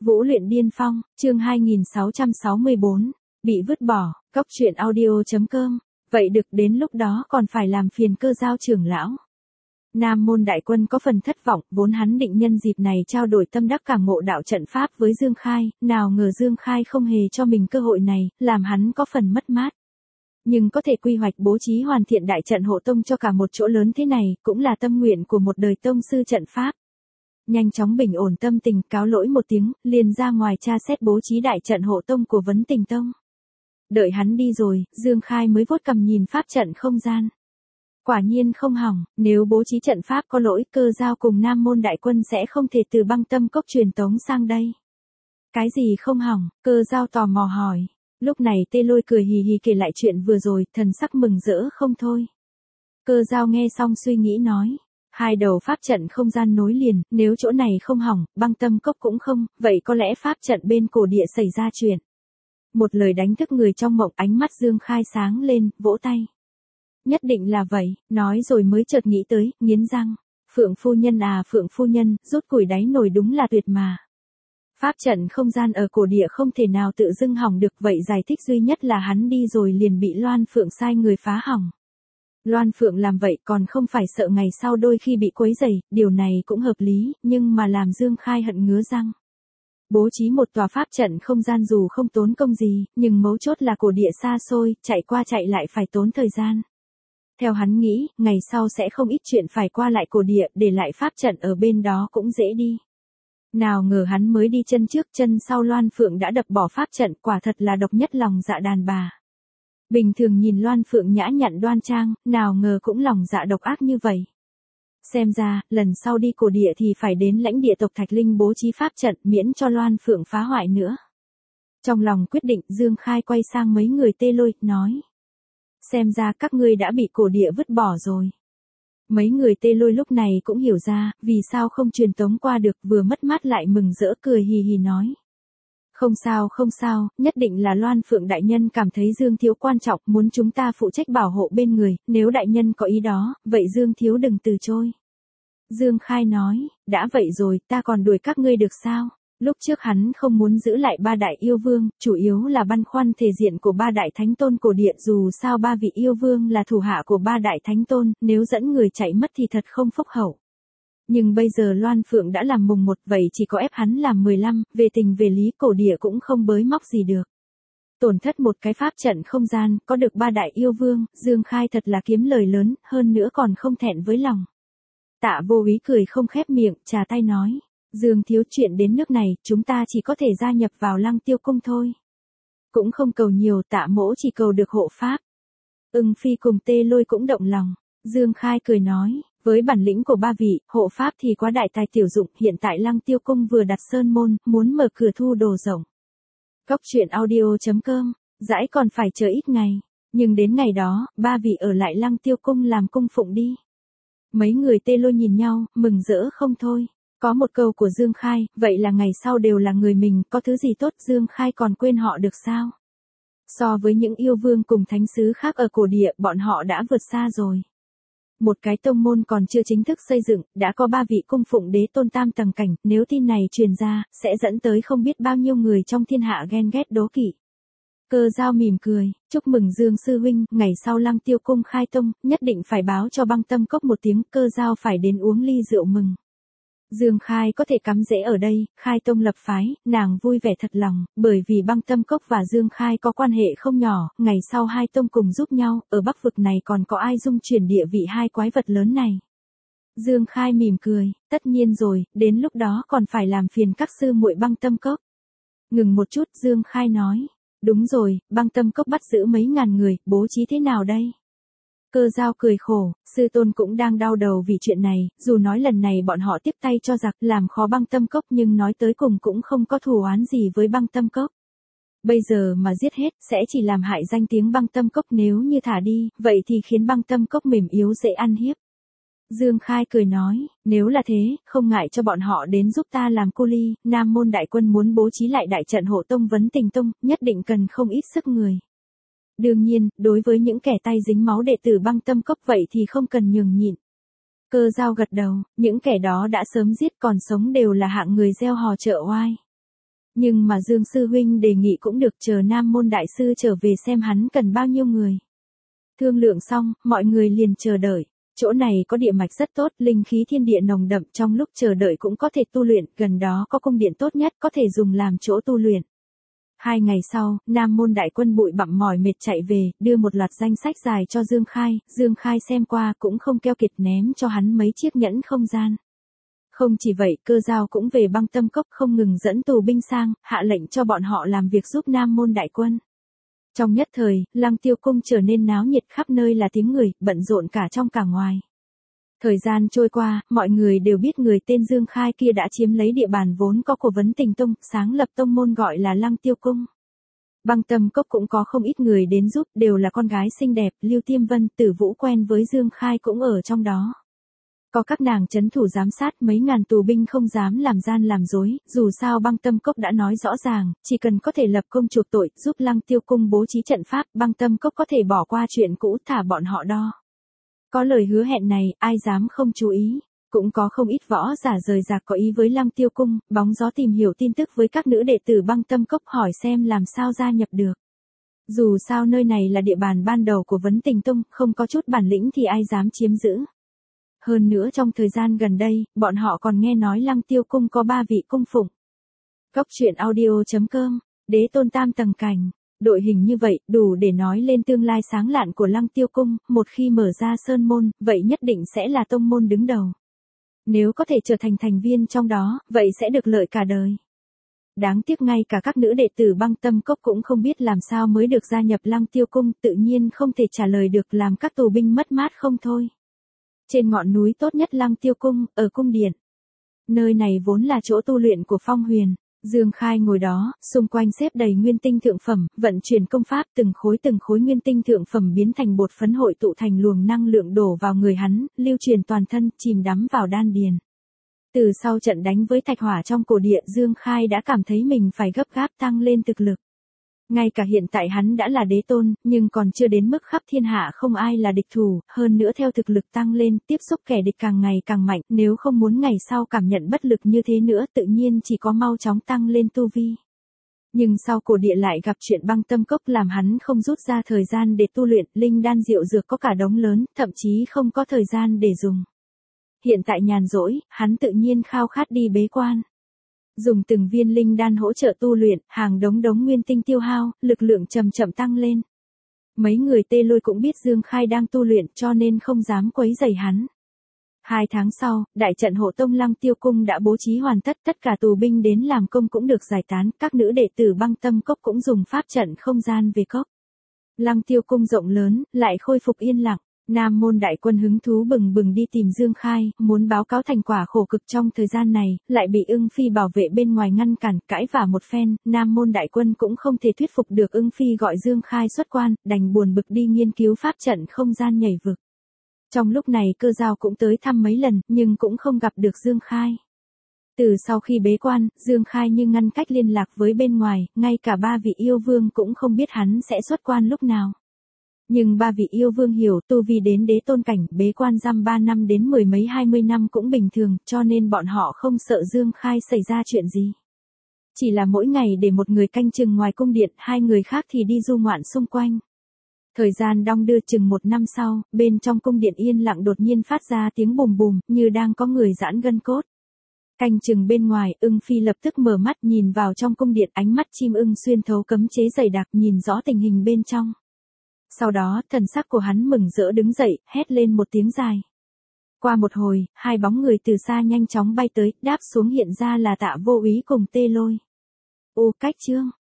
Vũ luyện điên phong, chương 2664, bị vứt bỏ, cốc truyện audio.com. Vậy được đến lúc đó còn phải làm phiền Cơ Dao trưởng lão. Nam môn đại quân có phần thất vọng, vốn hắn định nhân dịp này trao đổi tâm đắc cảm ngộ đạo trận pháp với Dương Khai, nào ngờ Dương Khai không hề cho mình cơ hội này, làm hắn có phần mất mát. Nhưng có thể quy hoạch bố trí hoàn thiện đại trận hộ tông cho cả một chỗ lớn thế này, cũng là tâm nguyện của một đời tông sư trận pháp. Nhanh chóng bình ổn tâm tình, cáo lỗi một tiếng, liền ra ngoài tra xét bố trí đại trận hộ tông của Vấn Tình Tông. Đợi hắn đi rồi, Dương Khai mới vuốt cằm nhìn pháp trận không gian. Quả nhiên không hỏng, nếu bố trí trận pháp có lỗi, Cơ Dao cùng Nam môn đại quân sẽ không thể từ Băng Tâm Cốc truyền tống sang đây. Cái gì không hỏng? Cơ Dao tò mò hỏi. Lúc này Tê Lôi cười hì hì kể lại chuyện vừa rồi, thần sắc mừng rỡ không thôi. Cơ Dao nghe xong suy nghĩ nói. Hai đầu pháp trận không gian nối liền, nếu chỗ này không hỏng, Băng Tâm Cốc cũng không, vậy có lẽ pháp trận bên cổ địa xảy ra chuyện. Một lời đánh thức người trong mộng, ánh mắt Dương Khai sáng lên, vỗ tay. Nhất định là vậy, nói rồi mới chợt nghĩ tới, nghiến răng. Phượng phu nhân à, Phượng phu nhân, rút củi đáy nồi đúng là tuyệt mà. Pháp trận không gian ở cổ địa không thể nào tự dưng hỏng được, vậy giải thích duy nhất là hắn đi rồi liền bị Loan Phượng sai người phá hỏng. Loan Phượng làm vậy còn không phải sợ ngày sau đôi khi bị quấy rầy, điều này cũng hợp lý, nhưng mà làm Dương Khai hận ngứa răng. Bố trí một tòa pháp trận không gian dù không tốn công gì, nhưng mấu chốt là cổ địa xa xôi, chạy qua chạy lại phải tốn thời gian. Theo hắn nghĩ, ngày sau sẽ không ít chuyện phải qua lại cổ địa, để lại pháp trận ở bên đó cũng dễ đi. Nào ngờ hắn mới đi chân trước chân sau Loan Phượng đã đập bỏ pháp trận, quả thật là độc nhất lòng dạ đàn bà. Bình thường nhìn Loan Phượng nhã nhặn đoan trang, nào ngờ cũng lòng dạ độc ác như vậy. Xem ra, lần sau đi cổ địa thì phải đến lãnh địa tộc Thạch Linh bố trí pháp trận miễn cho Loan Phượng phá hoại nữa. Trong lòng quyết định, Dương Khai quay sang mấy người Tê Lôi, nói. Xem ra các ngươi đã bị cổ địa vứt bỏ rồi. Mấy người Tê Lôi lúc này cũng hiểu ra, vì sao không truyền tống qua được, vừa mất mát lại mừng rỡ cười hì hì nói. Không sao, nhất định là Loan Phượng đại nhân cảm thấy Dương Thiếu quan trọng, muốn chúng ta phụ trách bảo hộ bên người, nếu đại nhân có ý đó, vậy Dương Thiếu đừng từ chối. Dương Khai nói, đã vậy rồi, ta còn đuổi các ngươi được sao? Lúc trước hắn không muốn giữ lại ba đại yêu vương, chủ yếu là băn khoăn thể diện của ba đại thánh tôn cổ địa, dù sao ba vị yêu vương là thủ hạ của ba đại thánh tôn, nếu dẫn người chạy mất thì thật không phúc hậu. Nhưng bây giờ Loan Phượng đã làm mùng 1, vậy chỉ có ép hắn làm 15, về tình về lý cổ địa cũng không bới móc gì được. Tổn thất một cái pháp trận không gian, có được ba đại yêu vương, Dương Khai thật là kiếm lời lớn, hơn nữa còn không thẹn với lòng. Tạ Vô Úy cười không khép miệng, trà tay nói. Dương Thiếu, chuyện đến nước này, chúng ta chỉ có thể gia nhập vào Lăng Tiêu Cung thôi. Cũng không cầu nhiều, Tạ Mỗ chỉ cầu được hộ pháp. Ưng Phi cùng Tê Lôi cũng động lòng. Dương Khai cười nói, với bản lĩnh của ba vị, hộ pháp thì quá đại tài tiểu dụng, hiện tại Lăng Tiêu Cung vừa đặt sơn môn, muốn mở cửa thu đồ rộng. Cốc truyện audio.com, dãi còn phải chờ ít ngày, nhưng đến ngày đó, ba vị ở lại Lăng Tiêu Cung làm cung phụng đi. Mấy người Tê Lôi nhìn nhau, mừng rỡ không thôi. Có một câu của Dương Khai, vậy là ngày sau đều là người mình, có thứ gì tốt Dương Khai còn quên họ được sao? So với những yêu vương cùng thánh sứ khác ở cổ địa, bọn họ đã vượt xa rồi. Một cái tông môn còn chưa chính thức xây dựng, đã có ba vị cung phụng đế tôn tam tầng cảnh, nếu tin này truyền ra, sẽ dẫn tới không biết bao nhiêu người trong thiên hạ ghen ghét đố kỵ. Cơ Dao mỉm cười, chúc mừng Dương sư huynh, ngày sau Lăng Tiêu Cung khai tông, nhất định phải báo cho Băng Tâm Cốc một tiếng, Cơ Dao phải đến uống ly rượu mừng. Dương Khai có thể cắm rễ ở đây, khai tông lập phái, nàng vui vẻ thật lòng, bởi vì Băng Tâm Cốc và Dương Khai có quan hệ không nhỏ, ngày sau hai tông cùng giúp nhau, ở Bắc vực này còn có ai dung chuyển địa vị hai quái vật lớn này. Dương Khai mỉm cười, tất nhiên rồi, đến lúc đó còn phải làm phiền các sư muội Băng Tâm Cốc. Ngừng một chút, Dương Khai nói, đúng rồi, Băng Tâm Cốc bắt giữ mấy ngàn người, bố trí thế nào đây? Cơ Dao cười khổ, sư tôn cũng đang đau đầu vì chuyện này, dù nói lần này bọn họ tiếp tay cho giặc làm khó Băng Tâm Cốc nhưng nói tới cùng cũng không có thù oán gì với Băng Tâm Cốc. Bây giờ mà giết hết, sẽ chỉ làm hại danh tiếng Băng Tâm Cốc, nếu như thả đi, vậy thì khiến Băng Tâm Cốc mềm yếu dễ ăn hiếp. Dương Khai cười nói, nếu là thế, không ngại cho bọn họ đến giúp ta làm cu ly, Nam môn đại quân muốn bố trí lại đại trận hộ tông Vấn Tình Tông, nhất định cần không ít sức người. Đương nhiên, đối với những kẻ tay dính máu đệ tử Băng Tâm Cốc vậy thì không cần nhường nhịn. Cơ Dao gật đầu, những kẻ đó đã sớm giết, còn sống đều là hạng người gieo hò trợ oai. Nhưng mà Dương Sư Huynh đề nghị cũng được, chờ Nam Môn Đại Sư trở về xem hắn cần bao nhiêu người. Thương lượng xong, mọi người liền chờ đợi. Chỗ này có địa mạch rất tốt, linh khí thiên địa nồng đậm, trong lúc chờ đợi cũng có thể tu luyện, gần đó có cung điện tốt nhất có thể dùng làm chỗ tu luyện. 2 ngày sau, Nam Môn Đại Quân bụi bặm mỏi mệt chạy về, đưa một loạt danh sách dài cho Dương Khai. Dương Khai xem qua cũng không keo kiệt, ném cho hắn mấy chiếc nhẫn không gian. Không chỉ vậy, Cơ Dao cũng về Băng Tâm Cốc không ngừng dẫn tù binh sang, hạ lệnh cho bọn họ làm việc giúp Nam Môn Đại Quân. Trong nhất thời, Lăng Tiêu Cung trở nên náo nhiệt, khắp nơi là tiếng người, bận rộn cả trong cả ngoài. Thời gian trôi qua, mọi người đều biết người tên Dương Khai kia đã chiếm lấy địa bàn vốn có của Vấn Tình Tông, sáng lập tông môn gọi là Lăng Tiêu Cung. Băng Tâm Cốc cũng có không ít người đến giúp, đều là con gái xinh đẹp, Lưu Tiêm Vân, Tử Vũ quen với Dương Khai cũng ở trong đó. Có các nàng trấn thủ giám sát, mấy ngàn tù binh không dám làm gian làm dối, dù sao Băng Tâm Cốc đã nói rõ ràng, chỉ cần có thể lập công chuộc tội, giúp Lăng Tiêu Cung bố trí trận pháp, Băng Tâm Cốc có thể bỏ qua chuyện cũ, thả bọn họ đo. Có lời hứa hẹn này, ai dám không chú ý. Cũng có không ít võ giả rời rạc có ý với Lăng Tiêu Cung, bóng gió tìm hiểu tin tức với các nữ đệ tử Băng Tâm Cốc, hỏi xem làm sao gia nhập được. Dù sao nơi này là địa bàn ban đầu của Vấn Tình Tông, không có chút bản lĩnh thì ai dám chiếm giữ. Hơn nữa trong thời gian gần đây, bọn họ còn nghe nói Lăng Tiêu Cung có 3 vị cung phụng. Cốc truyện audio.com, đế tôn tam tầng cảnh. Đội hình như vậy, đủ để nói lên tương lai sáng lạn của Lăng Tiêu Cung, một khi mở ra sơn môn, vậy nhất định sẽ là tông môn đứng đầu. Nếu có thể trở thành thành viên trong đó, vậy sẽ được lợi cả đời. Đáng tiếc ngay cả các nữ đệ tử Băng Tâm Cốc cũng không biết làm sao mới được gia nhập Lăng Tiêu Cung, tự nhiên không thể trả lời được, làm các tù binh mất mát không thôi. Trên ngọn núi tốt nhất Lăng Tiêu Cung, ở cung điện. Nơi này vốn là chỗ tu luyện của Phong Huyền. Dương Khai ngồi đó, xung quanh xếp đầy nguyên tinh thượng phẩm, vận chuyển công pháp, từng khối nguyên tinh thượng phẩm biến thành bột phấn hội tụ thành luồng năng lượng đổ vào người hắn, lưu truyền toàn thân, chìm đắm vào đan điền. Từ sau trận đánh với thạch hỏa trong cổ địa, Dương Khai đã cảm thấy mình phải gấp gáp tăng lên thực lực. Ngay cả hiện tại hắn đã là đế tôn, nhưng còn chưa đến mức khắp thiên hạ không ai là địch thủ, hơn nữa theo thực lực tăng lên, tiếp xúc kẻ địch càng ngày càng mạnh, nếu không muốn ngày sau cảm nhận bất lực như thế nữa, tự nhiên chỉ có mau chóng tăng lên tu vi. Nhưng sau cổ địa lại gặp chuyện Băng Tâm Cốc làm hắn không rút ra thời gian để tu luyện, linh đan diệu dược có cả đống lớn, thậm chí không có thời gian để dùng. Hiện tại nhàn rỗi, hắn tự nhiên khao khát đi bế quan. Dùng từng viên linh đan hỗ trợ tu luyện, hàng đống nguyên tinh tiêu hao, lực lượng chậm chậm tăng lên. Mấy người Tê Lôi cũng biết Dương Khai đang tu luyện cho nên không dám quấy rầy hắn. 2 tháng sau, đại trận hộ tông Lăng Tiêu Cung đã bố trí hoàn tất, tất cả tù binh đến làm công cũng được giải tán, các nữ đệ tử Băng Tâm Cốc cũng dùng pháp trận không gian về cốc. Lăng Tiêu Cung rộng lớn, lại khôi phục yên lặng. Nam Môn Đại Quân hứng thú bừng bừng đi tìm Dương Khai, muốn báo cáo thành quả khổ cực trong thời gian này, lại bị Ưng Phi bảo vệ bên ngoài ngăn cản, cãi vả một phen, Nam Môn Đại Quân cũng không thể thuyết phục được Ưng Phi gọi Dương Khai xuất quan, đành buồn bực đi nghiên cứu pháp trận không gian nhảy vực. Trong lúc này Cơ Dao cũng tới thăm mấy lần, nhưng cũng không gặp được Dương Khai. Từ sau khi bế quan, Dương Khai như ngăn cách liên lạc với bên ngoài, ngay cả 3 vị yêu vương cũng không biết hắn sẽ xuất quan lúc nào. Nhưng 3 vị yêu vương hiểu tu vi đến đế tôn cảnh, bế quan giam 3 năm đến 10 mấy 20 năm cũng bình thường, cho nên bọn họ không sợ Dương Khai xảy ra chuyện gì. Chỉ là mỗi ngày để một người canh chừng ngoài cung điện, 2 người khác thì đi du ngoạn xung quanh. Thời gian đong đưa chừng 1 năm sau, bên trong cung điện yên lặng đột nhiên phát ra tiếng bùm bùm, như đang có người giãn gân cốt. Canh chừng bên ngoài, Ưng Phi lập tức mở mắt nhìn vào trong cung điện, ánh mắt chim ưng xuyên thấu cấm chế dày đặc, nhìn rõ tình hình bên trong. Sau đó, thần sắc của hắn mừng rỡ đứng dậy, hét lên một tiếng dài. Qua một hồi, 2 bóng người từ xa nhanh chóng bay tới, đáp xuống hiện ra là Tạ Vô Úy cùng Tê Lôi. Ô Cách Chương,